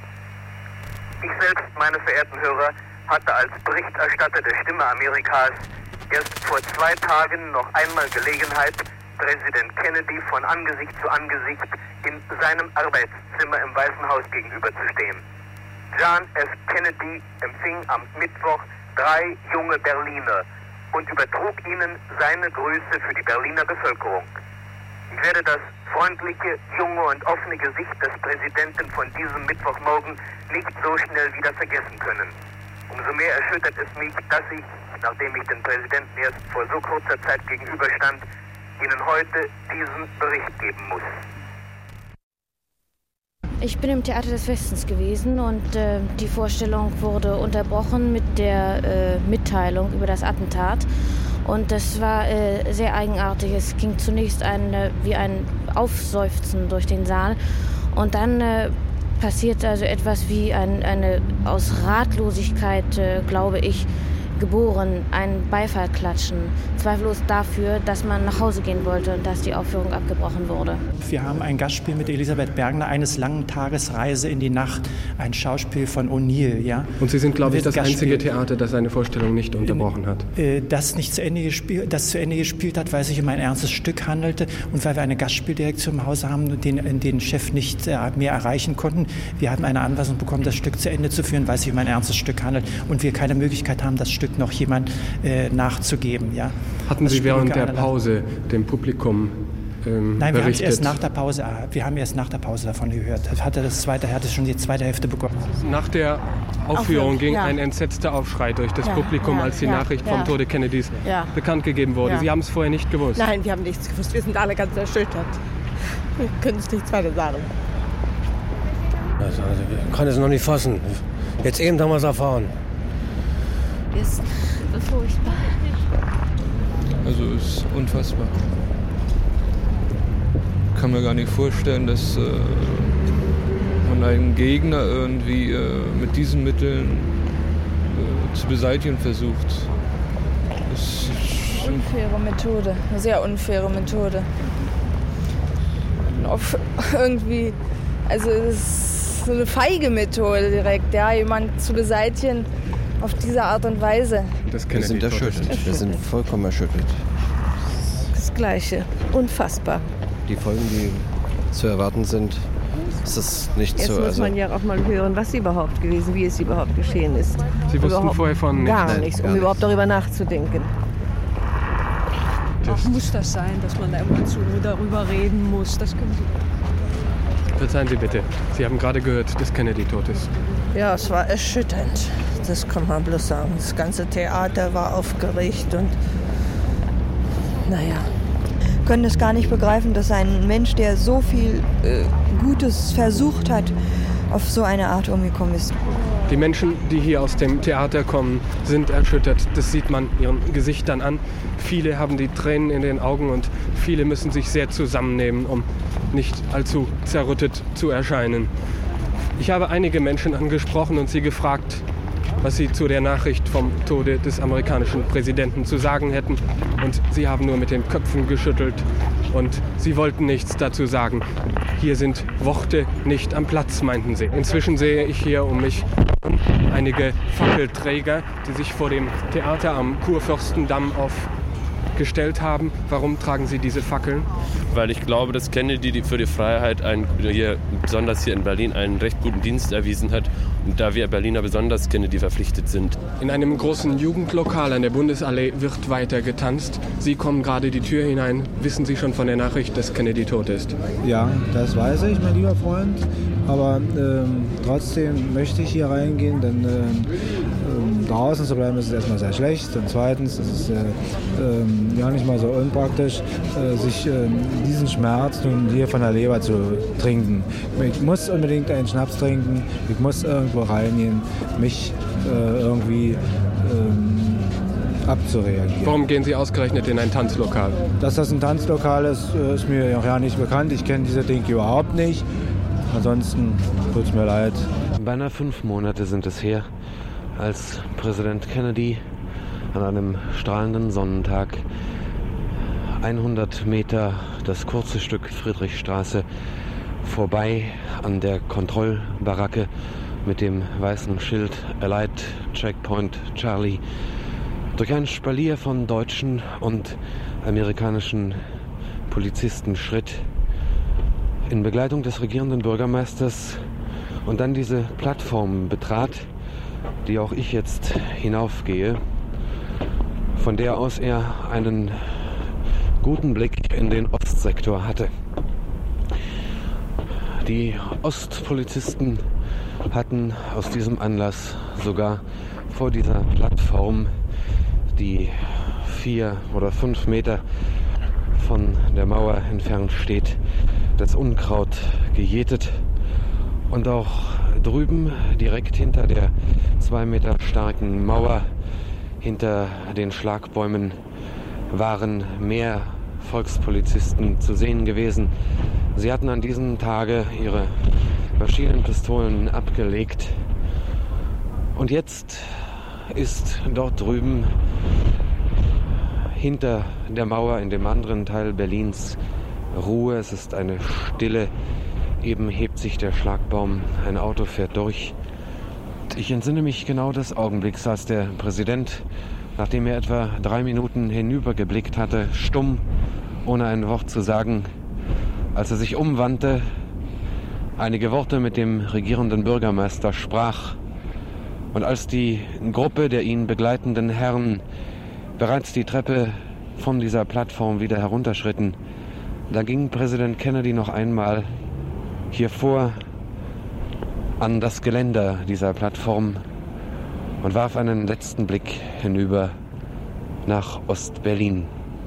Ich selbst, meine verehrten Hörer, hatte als Berichterstatter der Stimme Amerikas erst vor zwei Tagen noch einmal Gelegenheit, Präsident Kennedy von Angesicht zu Angesicht in seinem Arbeitszimmer im Weißen Haus gegenüberzustehen. John F. Kennedy empfing am Mittwoch drei junge Berliner und übertrug ihnen seine Grüße für die Berliner Bevölkerung. Ich werde das freundliche, junge und offene Gesicht des Präsidenten von diesem Mittwochmorgen nicht so schnell wieder vergessen können. Umso mehr erschüttert es mich, dass ich, nachdem ich den Präsidenten erst vor so kurzer Zeit gegenüberstand, Ihnen heute diesen Bericht geben muss. Ich bin im Theater des Westens gewesen und äh, die Vorstellung wurde unterbrochen mit der äh, Mitteilung über das Attentat. Und das war äh, sehr eigenartig. Es ging zunächst ein, äh, wie ein Aufseufzen durch den Saal und dann äh, passiert also etwas wie ein, eine aus Ratlosigkeit, äh, glaube ich, geboren, einen Beifall klatschen. Zweifellos dafür, dass man nach Hause gehen wollte und dass die Aufführung abgebrochen wurde. Wir haben ein Gastspiel mit Elisabeth Bergner, eines langen Tages Reise in die Nacht, ein Schauspiel von O'Neill. Ja? Und Sie sind, glaube ich, das einzige Theater, das eine Vorstellung nicht unterbrochen hat. Das nicht zu Ende gespielt, das zu Ende gespielt hat, weil es sich um ein ernstes Stück handelte und weil wir eine Gastspieldirektion im Hause haben, den, den Chef nicht mehr erreichen konnten. Wir hatten eine Anweisung bekommen, das Stück zu Ende zu führen, weil es sich um ein ernstes Stück handelt und wir keine Möglichkeit haben, das Stück noch jemand äh, nachzugeben. Ja? Hatten Sie während der Pause dem Publikum ähm, Nein, wir haben berichtet? erst nach der Pause, wir haben erst nach der Pause davon gehört. Hatte das zweite, hatte schon die zweite Hälfte begonnen. Nach der Aufführung ging ja. ein entsetzter Aufschrei durch das ja, Publikum, ja, als die ja, Nachricht ja. vom Tode Kennedys ja. bekannt gegeben wurde. Ja. Sie haben es vorher nicht gewusst? Nein, wir haben nichts gewusst. Wir sind alle ganz erschüttert. Wir können es nichts weiter sagen. Also, also, ich kann es noch nicht fassen. Jetzt eben haben wir es erfahren. Ist furchtbar. Also es ist unfassbar. Ich kann mir gar nicht vorstellen, dass äh, man einen Gegner irgendwie äh, mit diesen Mitteln äh, zu beseitigen versucht. Das ist unfaire Methode, eine sehr unfaire Methode. Und auch irgendwie, also es ist so eine feige Methode direkt, ja, jemanden zu beseitigen auf diese Art und Weise. Das Wir sind erschüttert. Wir sind vollkommen erschüttert. Das Gleiche. Unfassbar. Die Folgen, die zu erwarten sind, ist das nicht Jetzt so. Jetzt muss also man ja auch mal hören, was überhaupt gewesen, wie es überhaupt geschehen ist. Sie wussten überhaupt vorher von nichts? Gar Nein, nichts, gar um nichts. überhaupt darüber nachzudenken. Ach, muss das sein, dass man da immer so darüber reden muss? Das können Sie. Verzeihen Sie bitte. Sie haben gerade gehört, dass Kennedy tot ist. Ja, es war erschütternd. Das kann man bloß sagen. Das ganze Theater war aufgeregt und naja. Können es gar nicht begreifen, dass ein Mensch, der so viel äh, Gutes versucht hat, auf so eine Art umgekommen ist. Die Menschen, die hier aus dem Theater kommen, sind erschüttert. Das sieht man ihren Gesichtern an. Viele haben die Tränen in den Augen und viele müssen sich sehr zusammennehmen, um nicht allzu zerrüttet zu erscheinen. Ich habe einige Menschen angesprochen und sie gefragt, was sie zu der Nachricht vom Tode des amerikanischen Präsidenten zu sagen hätten. Und sie haben nur mit den Köpfen geschüttelt und sie wollten nichts dazu sagen. Hier sind Worte nicht am Platz, meinten sie. Inzwischen sehe ich hier um mich einige Fackelträger, die sich vor dem Theater am Kurfürstendamm aufgestellt haben. Warum tragen Sie diese Fackeln? Weil ich glaube, dass Kennedy für die Freiheit, einen, hier, besonders hier in Berlin, einen recht guten Dienst erwiesen hat. Und da wir Berliner besonders Kennedy verpflichtet sind. In einem großen Jugendlokal an der Bundesallee wird weiter getanzt. Sie kommen gerade die Tür hinein. Wissen Sie schon von der Nachricht, dass Kennedy tot ist? Ja, das weiß ich, mein lieber Freund. Aber ähm, trotzdem möchte ich hier reingehen, denn ähm, draußen zu bleiben ist erstmal sehr schlecht. Und zweitens ist es äh, äh, ja nicht mal so unpraktisch, äh, sich äh, diesen Schmerz nun hier von der Leber zu trinken. Ich muss unbedingt einen Schnaps trinken. Ich muss irgendwo reingehen, mich äh, irgendwie ähm, abzureagieren. Warum gehen Sie ausgerechnet in ein Tanzlokal? Dass das ein Tanzlokal ist, ist mir auch ja nicht bekannt. Ich kenne diese Dinge überhaupt nicht. Ansonsten tut es mir leid. Beinahe fünf Monate sind es her, als Präsident Kennedy an einem strahlenden Sonnentag hundert Meter das kurze Stück Friedrichstraße vorbei an der Kontrollbaracke mit dem weißen Schild Allied Checkpoint Charlie durch ein Spalier von deutschen und amerikanischen Polizisten schritt, in Begleitung des regierenden Bürgermeisters, und dann diese Plattform betrat, die auch ich jetzt hinaufgehe, von der aus er einen guten Blick in den Ostsektor hatte. Die Ostpolizisten hatten aus diesem Anlass sogar vor dieser Plattform, die vier oder fünf Meter von der Mauer entfernt steht, das Unkraut gejätet. Und auch drüben, direkt hinter der zwei Meter starken Mauer, hinter den Schlagbäumen, waren mehr Volkspolizisten zu sehen gewesen. Sie hatten an diesem Tage ihre Maschinenpistolen abgelegt. Und jetzt ist dort drüben hinter der Mauer in dem anderen Teil Berlins Ruhe. Es ist eine Stille. Eben hebt sich der Schlagbaum, ein Auto fährt durch. Ich entsinne mich genau des Augenblicks, als der Präsident, nachdem er etwa drei Minuten hinübergeblickt hatte, stumm, ohne ein Wort zu sagen, als er sich umwandte, einige Worte mit dem regierenden Bürgermeister sprach. Und als die Gruppe der ihn begleitenden Herren bereits die Treppe von dieser Plattform wieder herunterschritten, da ging Präsident Kennedy noch einmal hier vor an das Geländer dieser Plattform und warf einen letzten Blick hinüber nach Ost-Berlin.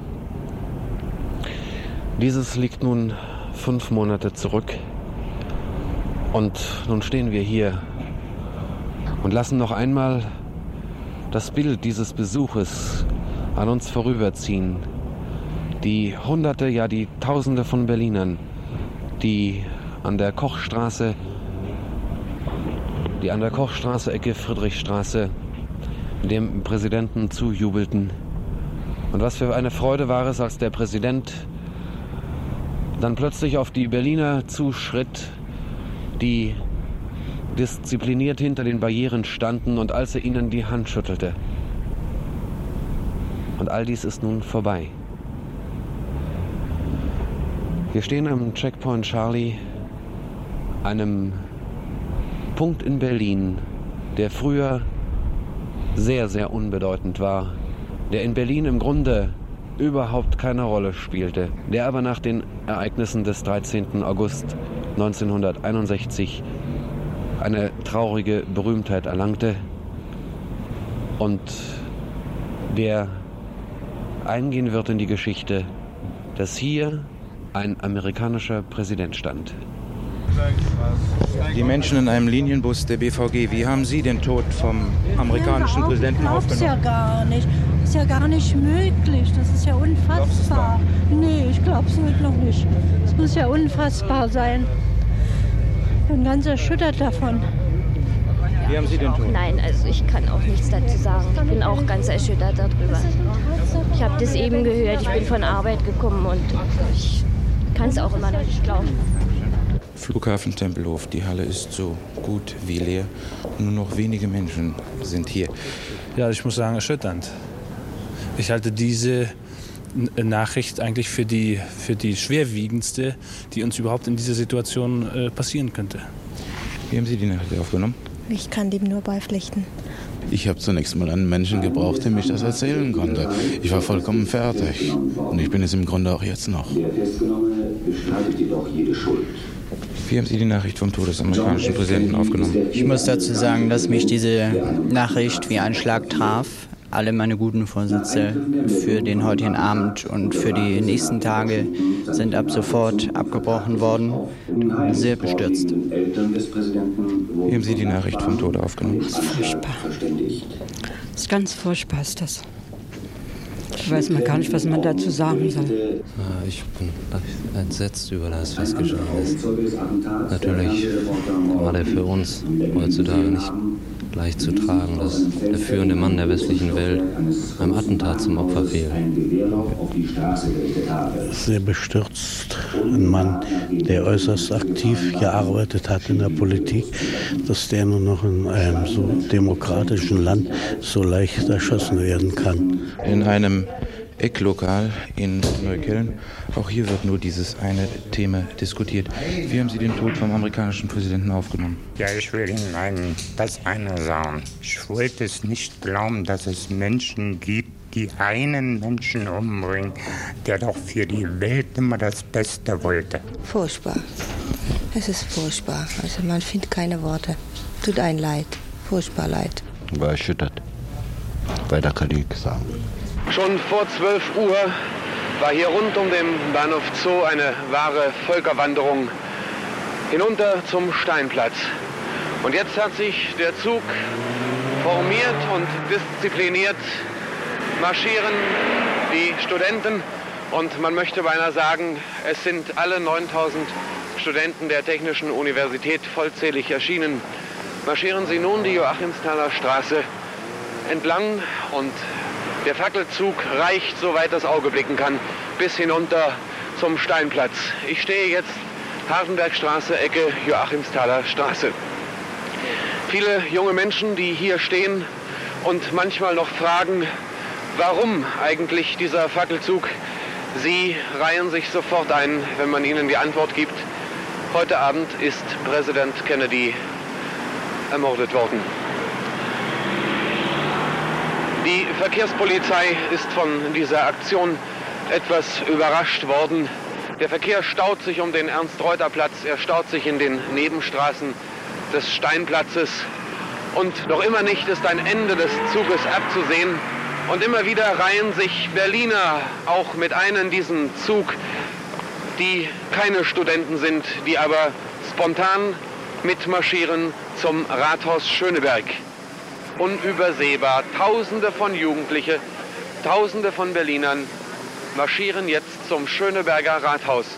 Dieses liegt nun fünf Monate zurück und nun stehen wir hier und lassen noch einmal das Bild dieses Besuches an uns vorüberziehen. Die Hunderte, ja die Tausende von Berlinern, die an der Kochstraße, die an der Kochstraße Ecke Friedrichstraße dem Präsidenten zujubelten. Und was für eine Freude war es, als der Präsident dann plötzlich auf die Berliner zuschritt, die diszipliniert hinter den Barrieren standen, und als er ihnen die Hand schüttelte. Und all dies ist nun vorbei. Wir stehen am Checkpoint Charlie, einem Punkt in Berlin, der früher sehr, sehr unbedeutend war, der in Berlin im Grunde überhaupt keine Rolle spielte, der aber nach den Ereignissen des dreizehnten August neunzehnhunderteinundsechzig eine traurige Berühmtheit erlangte und der eingehen wird in die Geschichte, dass hier ein amerikanischer Präsident stand. Die Menschen in einem Linienbus der B V G, wie haben Sie den Tod vom amerikanischen ja, Präsidenten aufgenommen? Ich glaub's ja gar nicht. Das ist ja gar nicht möglich. Das ist ja unfassbar. Nee, ich glaube es wirklich noch nicht. Es muss ja unfassbar sein. Ich bin ganz erschüttert davon. Wie haben Sie den Tod? Nein, also ich kann auch nichts dazu sagen. Ich bin auch ganz erschüttert darüber. Ich habe das eben gehört. Ich bin von Arbeit gekommen und ich kann es auch immer noch nicht glauben. Flughafen Tempelhof, die Halle ist so gut wie leer. Nur noch wenige Menschen sind hier. Ja, ich muss sagen, erschütternd. Ich halte diese Nachricht eigentlich für die, für die schwerwiegendste, die uns überhaupt in dieser Situation äh, passieren könnte. Wie haben Sie die Nachricht aufgenommen? Ich kann dem nur beipflichten. Ich habe zunächst mal einen Menschen gebraucht, der mich das erzählen konnte. Ich war vollkommen fertig. Und ich bin es im Grunde auch jetzt noch. Der Festgenommene bestreitet jedoch jede Schuld. Wie haben Sie die Nachricht vom Tod des amerikanischen Präsidenten aufgenommen? Ich muss dazu sagen, dass mich diese Nachricht wie ein Schlag traf. Alle meine guten Vorsätze für den heutigen Abend und für die nächsten Tage sind ab sofort abgebrochen worden. Sehr bestürzt. Wie haben Sie die Nachricht vom Tod aufgenommen? Das ist furchtbar. Das ist ganz furchtbar, ist das. Ich weiß mal gar nicht, was man dazu sagen soll. Ich bin entsetzt über das, was geschehen ist. Natürlich, gerade für uns heutzutage nicht leicht zu tragen, dass der führende Mann der westlichen Welt beim Attentat zum Opfer fiel. Sehr bestürzt. Ein Mann, der äußerst aktiv gearbeitet hat in der Politik, dass der nur noch in einem so demokratischen Land so leicht erschossen werden kann. In einem Ecklokal in Neukölln. Auch hier wird nur dieses eine Thema diskutiert. Wie haben Sie den Tod vom amerikanischen Präsidenten aufgenommen? Ja, ich will Ihnen ein, das eine sagen. Ich wollte es nicht glauben, dass es Menschen gibt, die einen Menschen umbringen, der doch für die Welt immer das Beste wollte. Furchtbar. Es ist furchtbar. Also man findet keine Worte. Tut einem leid. Furchtbar leid. Ich war erschüttert. Weiter kann ich sagen. Schon vor zwölf Uhr war hier rund um den Bahnhof Zoo eine wahre Völkerwanderung hinunter zum Steinplatz. Und jetzt hat sich der Zug formiert und diszipliniert marschieren die Studenten. Und man möchte beinahe sagen, es sind alle neuntausend Studenten der Technischen Universität vollzählig erschienen. Marschieren sie nun die Joachimsthaler Straße entlang und der Fackelzug reicht, soweit das Auge blicken kann, bis hinunter zum Steinplatz. Ich stehe jetzt Hardenbergstraße, Ecke Joachimsthaler Straße. Viele junge Menschen, die hier stehen und manchmal noch fragen, warum eigentlich dieser Fackelzug, sie reihen sich sofort ein, wenn man ihnen die Antwort gibt. Heute Abend ist Präsident Kennedy ermordet worden. Die Verkehrspolizei ist von dieser Aktion etwas überrascht worden. Der Verkehr staut sich um den Ernst-Reuter-Platz, er staut sich in den Nebenstraßen des Steinplatzes. Und noch immer nicht ist ein Ende des Zuges abzusehen. Und immer wieder reihen sich Berliner auch mit ein in diesen Zug, die keine Studenten sind, die aber spontan mitmarschieren zum Rathaus Schöneberg. Unübersehbar, Tausende von Jugendlichen, Tausende von Berlinern marschieren jetzt zum Schöneberger Rathaus.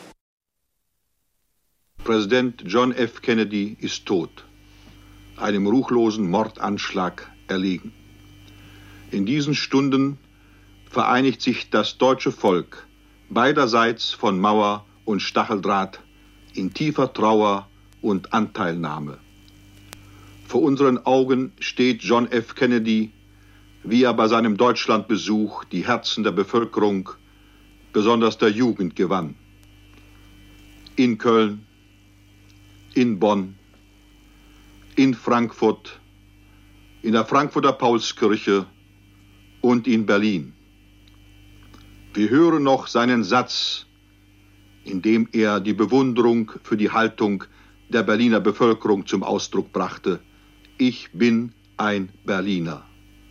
Präsident John F. Kennedy ist tot, einem ruchlosen Mordanschlag erlegen. In diesen Stunden vereinigt sich das deutsche Volk beiderseits von Mauer und Stacheldraht in tiefer Trauer und Anteilnahme. Vor unseren Augen steht John F. Kennedy, wie er bei seinem Deutschlandbesuch die Herzen der Bevölkerung, besonders der Jugend, gewann. In Köln, in Bonn, in Frankfurt, in der Frankfurter Paulskirche und in Berlin. Wir hören noch seinen Satz, in dem er die Bewunderung für die Haltung der Berliner Bevölkerung zum Ausdruck brachte: Ich bin ein Berliner.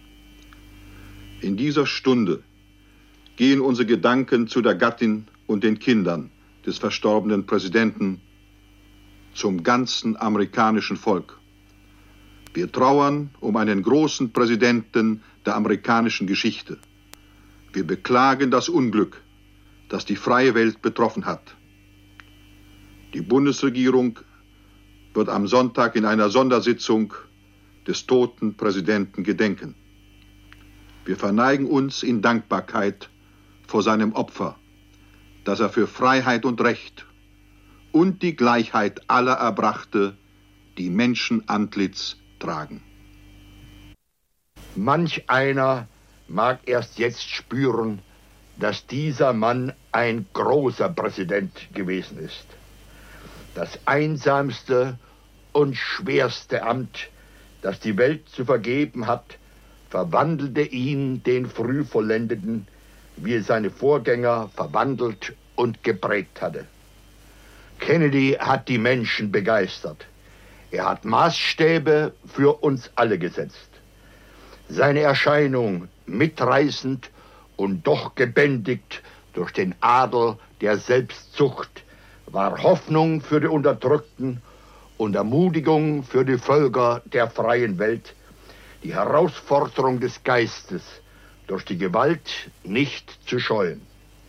In dieser Stunde gehen unsere Gedanken zu der Gattin und den Kindern des verstorbenen Präsidenten, zum ganzen amerikanischen Volk. Wir trauern um einen großen Präsidenten der amerikanischen Geschichte. Wir beklagen das Unglück, das die freie Welt betroffen hat. Die Bundesregierung wird am Sonntag in einer Sondersitzung des toten Präsidenten gedenken. Wir verneigen uns in Dankbarkeit vor seinem Opfer, das er für Freiheit und Recht und die Gleichheit aller erbrachte, die Menschenantlitz tragen. Manch einer mag erst jetzt spüren, dass dieser Mann ein großer Präsident gewesen ist. Das einsamste und schwerste Amt, das die Welt zu vergeben hat, verwandelte ihn, den Frühvollendeten, wie es seine Vorgänger verwandelt und geprägt hatte. Kennedy hat die Menschen begeistert. Er hat Maßstäbe für uns alle gesetzt. Seine Erscheinung, mitreißend und doch gebändigt durch den Adel der Selbstzucht, war Hoffnung für die Unterdrückten und Ermutigung für die Völker der freien Welt, die Herausforderung des Geistes durch die Gewalt nicht zu scheuen.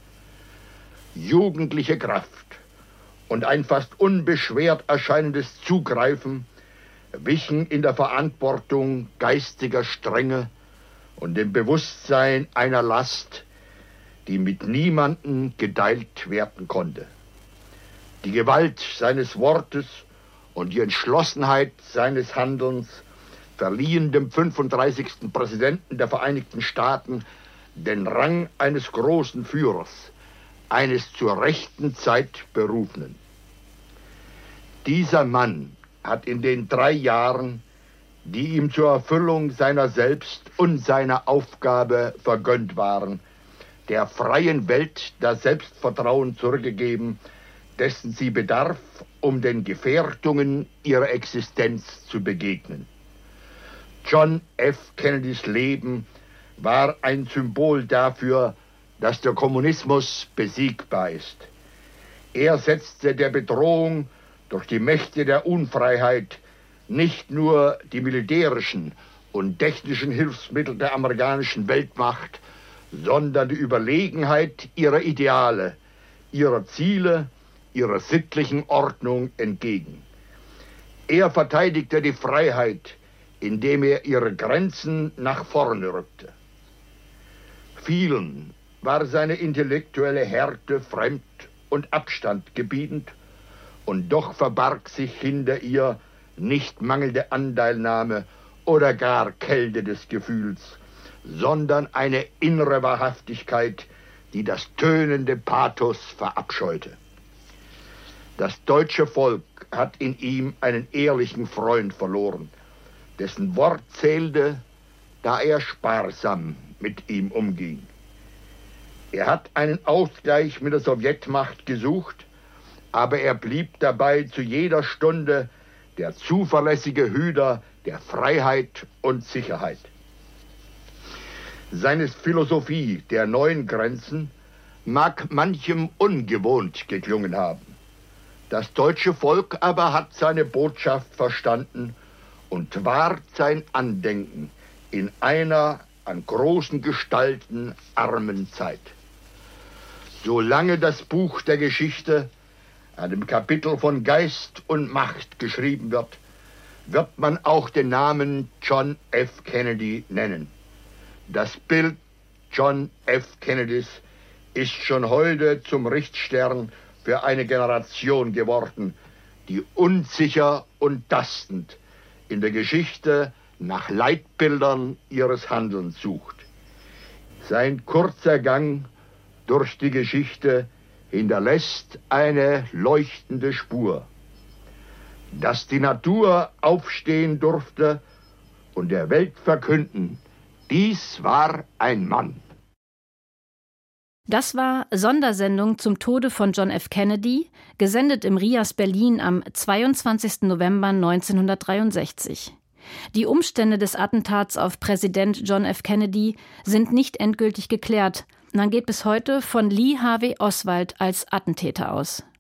Jugendliche Kraft und ein fast unbeschwert erscheinendes Zugreifen wichen in der Verantwortung geistiger Strenge und dem Bewusstsein einer Last, die mit niemandem geteilt werden konnte. Die Gewalt seines Wortes und die Entschlossenheit seines Handelns verliehen dem fünfunddreißigsten Präsidenten der Vereinigten Staaten den Rang eines großen Führers, eines zur rechten Zeit Berufenen. Dieser Mann hat in den drei Jahren, die ihm zur Erfüllung seiner selbst und seiner Aufgabe vergönnt waren, der freien Welt das Selbstvertrauen zurückgegeben, dessen sie bedarf, um den Gefährdungen ihrer Existenz zu begegnen. John F. Kennedys Leben war ein Symbol dafür, dass der Kommunismus besiegbar ist. Er setzte der Bedrohung durch die Mächte der Unfreiheit nicht nur die militärischen und technischen Hilfsmittel der amerikanischen Weltmacht, sondern die Überlegenheit ihrer Ideale, ihrer Ziele, ihrer sittlichen Ordnung entgegen. Er verteidigte die Freiheit indem er ihre Grenzen nach vorne rückte. Vielen war seine intellektuelle Härte fremd und Abstand gebietend, und doch verbarg sich hinter ihr nicht mangelnde Anteilnahme oder gar Kälte des Gefühls, sondern eine innere Wahrhaftigkeit, die das tönende Pathos verabscheute. Das deutsche Volk hat in ihm einen ehrlichen Freund verloren, dessen Wort zählte, da er sparsam mit ihm umging. Er hat einen Ausgleich mit der Sowjetmacht gesucht, aber er blieb dabei zu jeder Stunde der zuverlässige Hüter der Freiheit und Sicherheit. Seine Philosophie der neuen Grenzen mag manchem ungewohnt geklungen haben. Das deutsche Volk aber hat seine Botschaft verstanden und wahrt sein Andenken in einer an großen Gestalten armen Zeit. Solange das Buch der Geschichte einem Kapitel von Geist und Macht geschrieben wird, wird man auch den Namen John F. Kennedy nennen. Das Bild John F. Kennedys ist schon heute zum Richtstern für eine Generation geworden, die unsicher und tastend in der Geschichte nach Leitbildern ihres Handelns sucht. Sein kurzer Gang durch die Geschichte hinterlässt eine leuchtende Spur. Dass die Natur aufstehen durfte und der Welt verkünden, dies war ein Mann. Das war Sondersendung zum Tode von John F. Kennedy, gesendet im Rias Berlin am zweiundzwanzigsten November neunzehnhundertdreiundsechzig. Die Umstände des Attentats auf Präsident John F. Kennedy sind nicht endgültig geklärt. Man geht bis heute von Lee Harvey Oswald als Attentäter aus.